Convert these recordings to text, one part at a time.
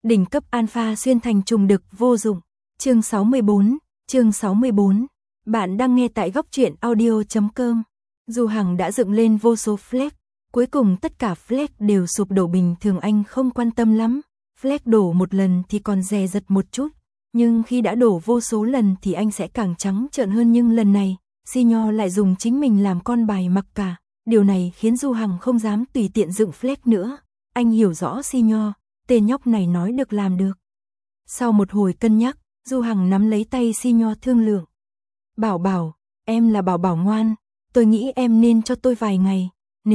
Đỉnh cấp alpha xuyên thành trùng đực vô dụng. Chương 64. Bạn đang nghe tại góc truyện audio.com. Du Hằng đã dựng lên vô số flag, cuối cùng tất cả flag đều sụp đổ. Bình thường anh không quan tâm lắm, flag đổ một lần thì còn dè dặt một chút, nhưng khi đã đổ vô số lần thì anh sẽ càng trắng trợn hơn. Nhưng lần này, Sinyo lại dùng chính mình làm con bài mặc cả, điều này khiến Du Hằng không dám tùy tiện dựng flag nữa. Anh hiểu rõ Sinyo, tên nhóc này nói được làm được. Sau một hồi cân nhắc, Du Hằng nắm lấy tay Sinyo thương lượng. Bảo Bảo, em là Bảo Bảo ngoan, tôi nghĩ em nên cho tôi vài ngày.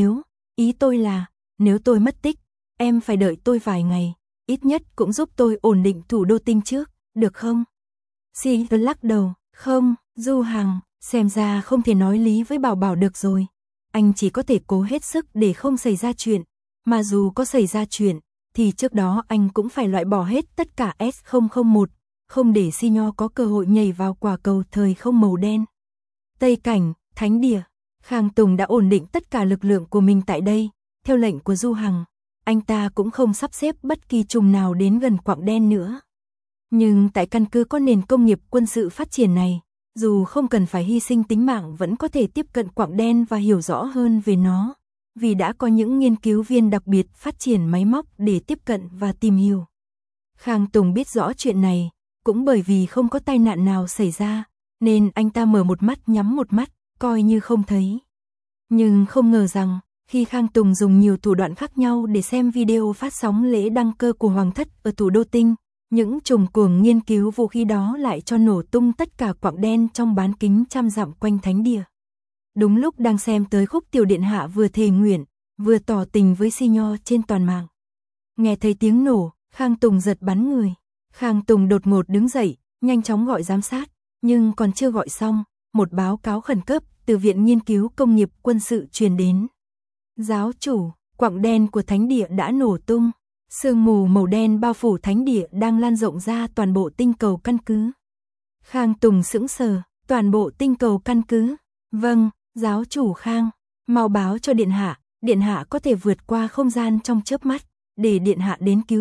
Ý tôi là, nếu tôi mất tích, em phải đợi tôi vài ngày, ít nhất cũng giúp tôi ổn định thủ đô tinh trước, được không? Sinyo lắc đầu, không, Du Hằng, xem ra không thể nói lý với Bảo Bảo được rồi. Anh chỉ có thể cố hết sức để không xảy ra chuyện, mà dù có xảy ra chuyện, thì trước đó anh cũng phải loại bỏ hết tất cả S001, không để Sinyo có cơ hội nhảy vào quả cầu thời không màu đen. Tây Cảnh, Thánh Địa, Khang Tùng đã ổn định tất cả lực lượng của mình tại đây, theo lệnh của Du Hằng, anh ta cũng không sắp xếp bất kỳ trùng nào đến gần quặng đen nữa. Nhưng tại căn cứ có nền công nghiệp quân sự phát triển này, dù không cần phải hy sinh tính mạng vẫn có thể tiếp cận quặng đen và hiểu rõ hơn về nó, vì đã có những nghiên cứu viên đặc biệt phát triển máy móc để tiếp cận và tìm hiểu. Khang Tùng biết rõ chuyện này, cũng bởi vì không có tai nạn nào xảy ra, nên anh ta mở một mắt nhắm một mắt, coi như không thấy. Nhưng không ngờ rằng, khi Khang Tùng dùng nhiều thủ đoạn khác nhau để xem video phát sóng lễ đăng cơ của Hoàng thất ở thủ đô Tinh, những trùng cuồng nghiên cứu vũ khí đó lại cho nổ tung tất cả quặng đen trong bán kính trăm dặm quanh Thánh Địa. Đúng lúc đang xem tới khúc tiểu điện hạ vừa thề nguyện, vừa tỏ tình với Sinyo trên toàn mạng. Nghe thấy tiếng nổ, Khang Tùng giật bắn người. Khang Tùng đột ngột đứng dậy, nhanh chóng gọi giám sát, nhưng còn chưa gọi xong, một báo cáo khẩn cấp từ Viện Nghiên cứu Công nghiệp Quân sự truyền đến. Giáo chủ, quặng đen của Thánh Địa đã nổ tung, sương mù màu đen bao phủ Thánh Địa đang lan rộng ra toàn bộ tinh cầu căn cứ. Khang Tùng sững sờ, toàn bộ tinh cầu căn cứ. Vâng, giáo chủ Khang, mau báo cho Điện hạ có thể vượt qua không gian trong chớp mắt, để Điện hạ đến cứu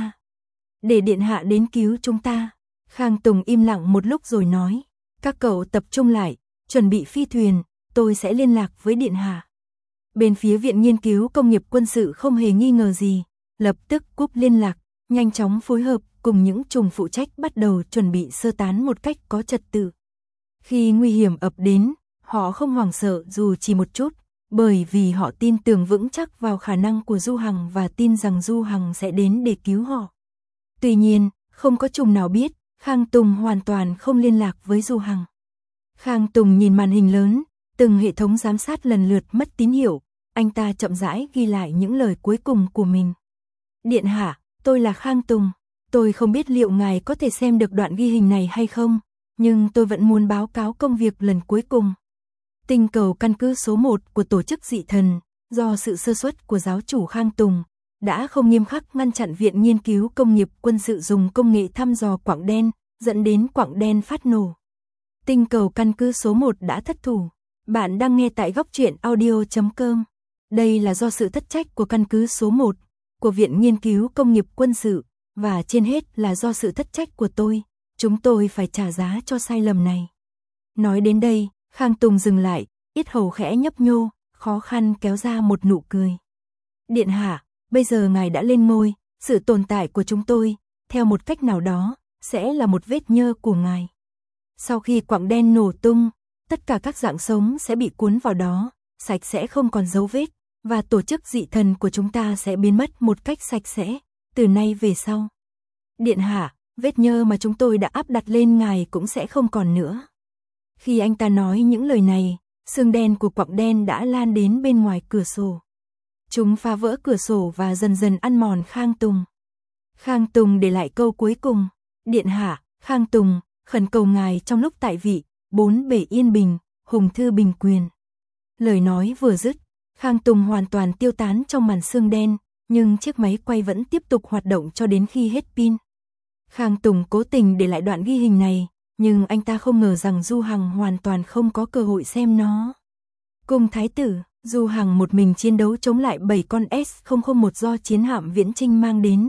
chúng ta. Khang Tùng im lặng một lúc rồi nói, các cậu tập trung lại, chuẩn bị phi thuyền, tôi sẽ liên lạc với Điện hạ. Bên phía Viện Nghiên cứu Công nghiệp Quân sự không hề nghi ngờ gì, lập tức cúp liên lạc, nhanh chóng phối hợp cùng những trùng phụ trách bắt đầu chuẩn bị sơ tán một cách có trật tự. Khi nguy hiểm ập đến, họ không hoảng sợ dù chỉ một chút, bởi vì họ tin tưởng vững chắc vào khả năng của Du Hằng và tin rằng Du Hằng sẽ đến để cứu họ. Tuy nhiên, không có trùng nào biết, Khang Tùng hoàn toàn không liên lạc với Du Hằng. Khang Tùng nhìn màn hình lớn, từng hệ thống giám sát lần lượt mất tín hiệu, anh ta chậm rãi ghi lại những lời cuối cùng của mình. Điện hạ, tôi là Khang Tùng, tôi không biết liệu ngài có thể xem được đoạn ghi hình này hay không, nhưng tôi vẫn muốn báo cáo công việc lần cuối cùng. Tinh cầu căn cứ số 1 của tổ chức dị thần, do sự sơ suất của giáo chủ Khang Tùng, đã không nghiêm khắc ngăn chặn Viện Nghiên cứu Công nghiệp Quân sự dùng công nghệ thăm dò quặng đen, dẫn đến quặng đen phát nổ. Tinh cầu căn cứ số 1 đã thất thủ. Bạn đang nghe tại góc truyện audio.com. Đây là do sự thất trách của căn cứ số 1, của Viện Nghiên cứu Công nghiệp Quân sự, và trên hết là do sự thất trách của tôi. Chúng tôi phải trả giá cho sai lầm này. Nói đến đây, Khang Tùng dừng lại, yết hầu khẽ nhấp nhô, khó khăn kéo ra một nụ cười. Điện hạ, bây giờ ngài đã lên ngôi, sự tồn tại của chúng tôi, theo một cách nào đó, sẽ là một vết nhơ của ngài. Sau khi quặng đen nổ tung, tất cả các dạng sống sẽ bị cuốn vào đó, sạch sẽ không còn dấu vết, và tổ chức dị thần của chúng ta sẽ biến mất một cách sạch sẽ, từ nay về sau. Điện hạ, vết nhơ mà chúng tôi đã áp đặt lên ngài cũng sẽ không còn nữa. Khi anh ta nói những lời này, xương đen của quặng đen đã lan đến bên ngoài cửa sổ. Chúng phá vỡ cửa sổ và dần dần ăn mòn Khang Tùng. Khang Tùng để lại câu cuối cùng. Điện hạ, Khang Tùng, khẩn cầu ngài trong lúc tại vị, 4 bể yên bình, hùng thư bình quyền. Lời nói vừa dứt, Khang Tùng hoàn toàn tiêu tán trong màn sương đen, nhưng chiếc máy quay vẫn tiếp tục hoạt động cho đến khi hết pin. Khang Tùng cố tình để lại đoạn ghi hình này, nhưng anh ta không ngờ rằng Du Hằng hoàn toàn không có cơ hội xem nó. Cung thái tử, Du Hằng một mình chiến đấu chống lại 7 con S001 do chiến hạm Viễn Chinh mang đến.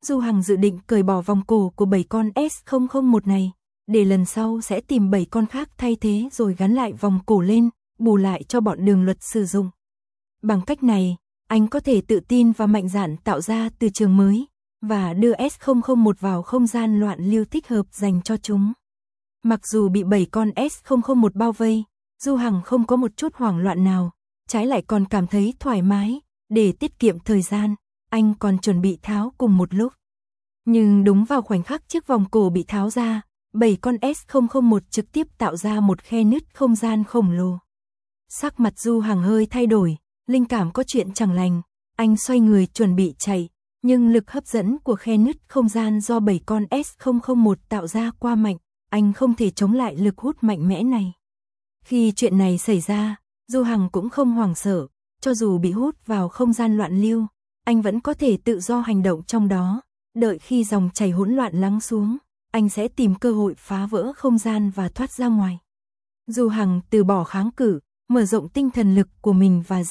Du Hằng dự định cởi bỏ vòng cổ của 7 con S001 này, để lần sau sẽ tìm 7 con khác thay thế rồi gắn lại vòng cổ lên, bù lại cho bọn Đường Luật sử dụng. Bằng cách này, anh có thể tự tin và mạnh dạn tạo ra từ trường mới, và đưa S001 vào không gian loạn lưu thích hợp dành cho chúng. Mặc dù bị 7 con S001 bao vây, Du Hằng không có một chút hoảng loạn nào, trái lại còn cảm thấy thoải mái, để tiết kiệm thời gian, anh còn chuẩn bị tháo cùng một lúc. Nhưng đúng vào khoảnh khắc chiếc vòng cổ bị tháo ra, 7 con S001 trực tiếp tạo ra một khe nứt không gian khổng lồ. Sắc mặt Du Hằng hơi thay đổi, linh cảm có chuyện chẳng lành, anh xoay người chuẩn bị chạy, nhưng lực hấp dẫn của khe nứt không gian do 7 con S001 tạo ra quá mạnh, anh không thể chống lại lực hút mạnh mẽ này. Khi chuyện này xảy ra, Du Hằng cũng không hoảng sợ, cho dù bị hút vào không gian loạn lưu, anh vẫn có thể tự do hành động trong đó, đợi khi dòng chảy hỗn loạn lắng xuống, anh sẽ tìm cơ hội phá vỡ không gian và thoát ra ngoài. Du Hằng từ bỏ kháng cự, mở rộng tinh thần lực của mình và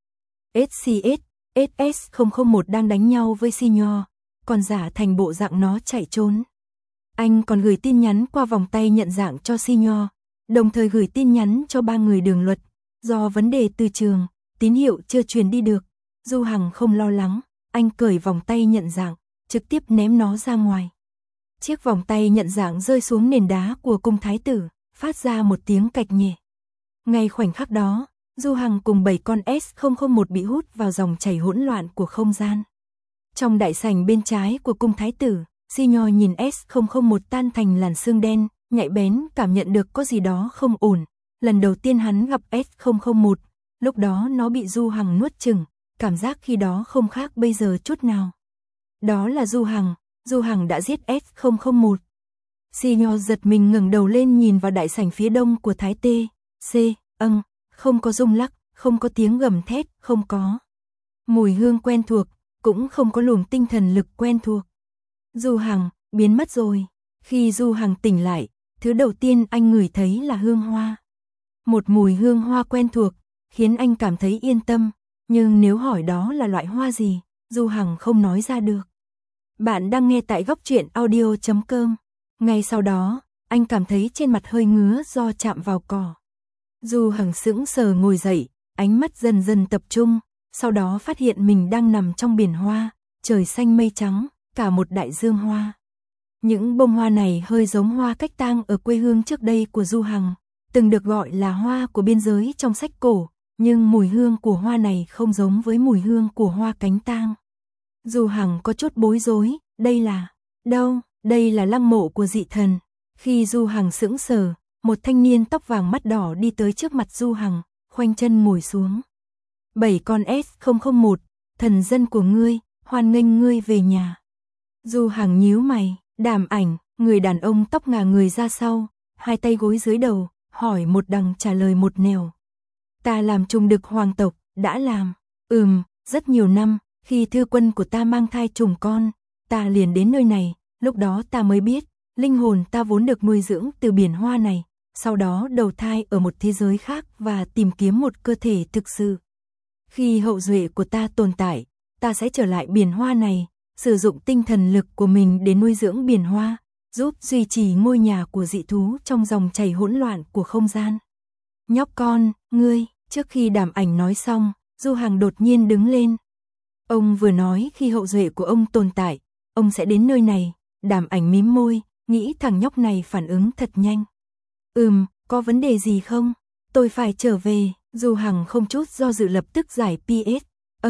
SCS, SS001 đang đánh nhau với Senior, còn giả thành bộ dạng nó chạy trốn. Anh còn gửi tin nhắn qua vòng tay nhận dạng cho Senior, đồng thời gửi tin nhắn cho 3 người Đường Luật. Do vấn đề từ trường, tín hiệu chưa truyền đi được, Du Hằng không lo lắng, anh cởi vòng tay nhận dạng, trực tiếp ném nó ra ngoài. Chiếc vòng tay nhận dạng rơi xuống nền đá của cung thái tử, phát ra một tiếng cạch nhẹ. Ngay khoảnh khắc đó, Du Hằng cùng 7 con S001 bị hút vào dòng chảy hỗn loạn của không gian. Trong đại sảnh bên trái của cung thái tử, Senior nhìn S001 tan thành làn sương đen, nhạy bén cảm nhận được có gì đó không ổn. Lần đầu tiên hắn gặp S001, lúc đó nó bị Du Hằng nuốt chửng, cảm giác khi đó không khác bây giờ chút nào. Đó là Du Hằng đã giết S001. Senior giật mình ngẩng đầu lên nhìn vào đại sảnh phía đông của Thái Tê, không có rung lắc, không có tiếng gầm thét, không có mùi hương quen thuộc, cũng không có luồng tinh thần lực quen thuộc. Du Hằng biến mất rồi. Khi Du Hằng tỉnh lại, thứ đầu tiên anh ngửi thấy là hương hoa. Một mùi hương hoa quen thuộc, khiến anh cảm thấy yên tâm, nhưng nếu hỏi đó là loại hoa gì, Du Hằng không nói ra được. Bạn đang nghe tại Góc Truyện Audio.com. Ngay sau đó, anh cảm thấy trên mặt hơi ngứa do chạm vào cỏ. Du Hằng sững sờ ngồi dậy, ánh mắt dần dần tập trung, sau đó phát hiện mình đang nằm trong biển hoa, trời xanh mây trắng, cả một đại dương hoa. Những bông hoa này hơi giống hoa cách tang ở quê hương trước đây của Du Hằng, từng được gọi là hoa của biên giới trong sách cổ, nhưng mùi hương của hoa này không giống với mùi hương của hoa cánh tang. Du Hằng có chút bối rối, đây là đâu? Đây là lăng mộ của dị thần. Khi Du Hằng sững sờ, một thanh niên tóc vàng mắt đỏ đi tới trước mặt Du Hằng, khoanh chân ngồi xuống. 7 con S001, thần dân của ngươi, hoan nghênh ngươi về nhà. Du Hằng nhíu mày, Đàm Ảnh, người đàn ông tóc ngả người ra sau, hai tay gối dưới đầu, hỏi một đằng trả lời một nẻo. Ta làm trùng đực hoàng tộc, đã làm. Rất nhiều năm, khi thư quân của ta mang thai trùng con, ta liền đến nơi này, lúc đó ta mới biết, linh hồn ta vốn được nuôi dưỡng từ biển hoa này, sau đó đầu thai ở một thế giới khác và tìm kiếm một cơ thể thực sự. Khi hậu duệ của ta tồn tại, ta sẽ trở lại biển hoa này, sử dụng tinh thần lực của mình để nuôi dưỡng biển hoa, giúp duy trì ngôi nhà của dị thú trong dòng chảy hỗn loạn của không gian. Nhóc con, ngươi, trước khi Đàm Ảnh nói xong, Du Hằng đột nhiên đứng lên. Ông vừa nói khi hậu duệ của ông tồn tại, ông sẽ đến nơi này. Đàm Ảnh mím môi, nghĩ thằng nhóc này phản ứng thật nhanh. Có vấn đề gì không? Tôi phải trở về. Du Hằng không chút do dự lập tức giải PS.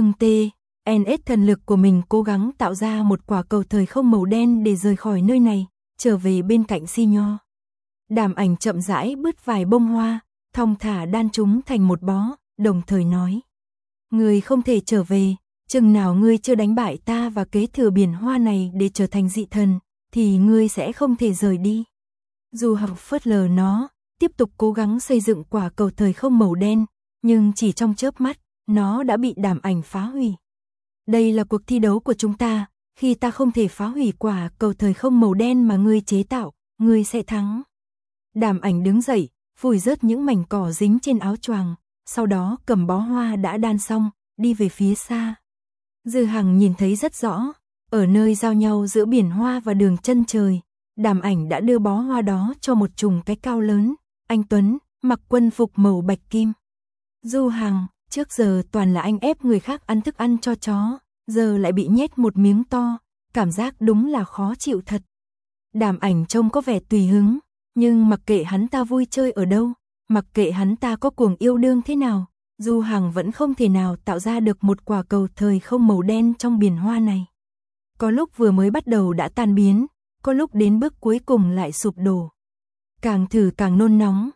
NS thần lực của mình cố gắng tạo ra một quả cầu thời không màu đen để rời khỏi nơi này, trở về bên cạnh Senior. Đàm Ảnh chậm rãi bứt vài bông hoa, thong thả đan chúng thành một bó, đồng thời nói. Ngươi không thể trở về, chừng nào ngươi chưa đánh bại ta và kế thừa biển hoa này để trở thành dị thần, thì ngươi sẽ không thể rời đi. Du Hằng phớt lờ nó, tiếp tục cố gắng xây dựng quả cầu thời không màu đen, nhưng chỉ trong chớp mắt, nó đã bị Đàm Ảnh phá hủy. Đây là cuộc thi đấu của chúng ta, khi ta không thể phá hủy quả cầu thời không màu đen mà ngươi chế tạo, ngươi sẽ thắng. Đàm Ảnh đứng dậy, phủi rớt những mảnh cỏ dính trên áo choàng, sau đó cầm bó hoa đã đan xong, đi về phía xa. Dư Hằng nhìn thấy rất rõ, Ở nơi giao nhau giữa biển hoa và đường chân trời, Đàm Ảnh đã đưa bó hoa đó cho một trùng cái cao lớn, anh tuấn, mặc quân phục màu bạch kim. Du Hằng, trước giờ toàn là anh ép người khác ăn thức ăn cho chó, giờ lại bị nhét một miếng to, cảm giác đúng là khó chịu thật. Đàm Ảnh trông có vẻ tùy hứng, nhưng mặc kệ hắn ta vui chơi ở đâu, mặc kệ hắn ta có cuồng yêu đương thế nào, Du Hằng vẫn không thể nào tạo ra được một quả cầu thời không màu đen trong biển hoa này. Có lúc vừa mới bắt đầu đã tan biến, có lúc đến bước cuối cùng lại sụp đổ. Càng thử càng nôn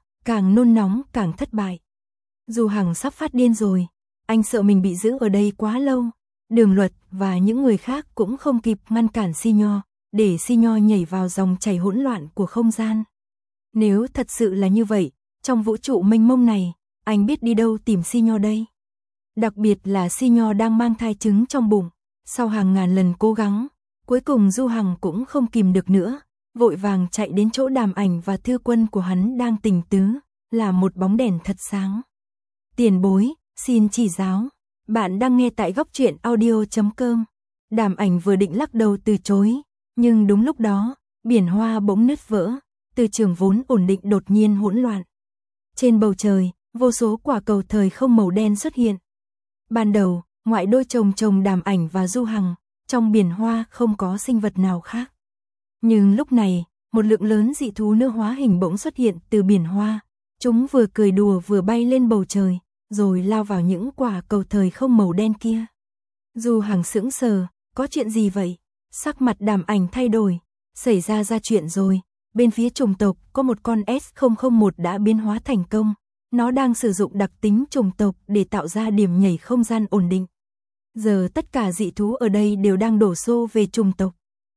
nóng càng thất bại. Du Hằng sắp phát điên rồi, anh sợ mình bị giữ ở đây quá lâu. Đường Luật và những người khác cũng không kịp ngăn cản Si Nho, để Si Nho nhảy vào dòng chảy hỗn loạn của không gian. Nếu thật sự là như vậy, trong vũ trụ mênh mông này, anh biết đi đâu tìm Si Nho đây? Đặc biệt là Si Nho đang mang thai trứng trong bụng, sau hàng ngàn lần cố gắng, cuối cùng Du Hằng cũng không kìm được nữa, vội vàng chạy đến chỗ Đàm Ảnh và thư quân của hắn đang tỉnh tứ, là một bóng đèn thật sáng. Tiền bối, xin chỉ giáo. Bạn đang nghe tại góc truyện audio.com. Đàm Ảnh vừa định lắc đầu từ chối, nhưng đúng lúc đó, biển hoa bỗng nứt vỡ, từ trường vốn ổn định đột nhiên hỗn loạn. Trên bầu trời, vô số quả cầu thời không màu đen xuất hiện. Ban đầu, ngoại đôi chồng Đàm Ảnh và Du Hằng, trong biển hoa không có sinh vật nào khác. Nhưng lúc này, một lượng lớn dị thú nữ hóa hình bỗng xuất hiện từ biển hoa. Chúng vừa cười đùa vừa bay lên bầu trời, rồi lao vào những quả cầu thời không màu đen kia. Du Hằng sững sờ, có chuyện gì vậy? Sắc mặt Đàm Ảnh thay đổi, xảy ra chuyện rồi. Bên phía chủng tộc có một con S001 đã biến hóa thành công. Nó đang sử dụng đặc tính chủng tộc để tạo ra điểm nhảy không gian ổn định. Giờ tất cả dị thú ở đây đều đang đổ xô về chủng tộc.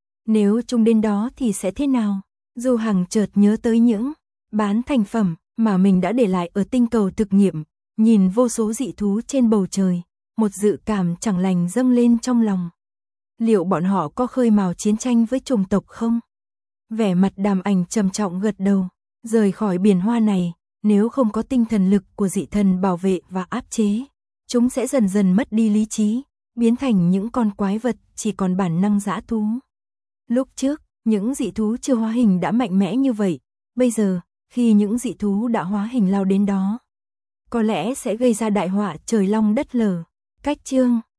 Nếu chúng đến đó thì sẽ thế nào? Du Hằng chợt nhớ tới những bán thành phẩm mà mình đã để lại ở tinh cầu thực nghiệm, nhìn vô số dị thú trên bầu trời, một dự cảm chẳng lành dâng lên trong lòng. Liệu bọn họ có khơi mào chiến tranh với chủng tộc không? Vẻ mặt Đàm Ảnh trầm trọng gật đầu, rời khỏi biển hoa này, nếu không có tinh thần lực của dị thần bảo vệ và áp chế, chúng sẽ dần dần mất đi lý trí, biến thành những con quái vật chỉ còn bản năng dã thú. Lúc trước, những dị thú chưa hóa hình đã mạnh mẽ như vậy, bây giờ, khi những dị thú đã hóa hình lao đến đó, có lẽ sẽ gây ra đại họa trời long đất lở. Cách chương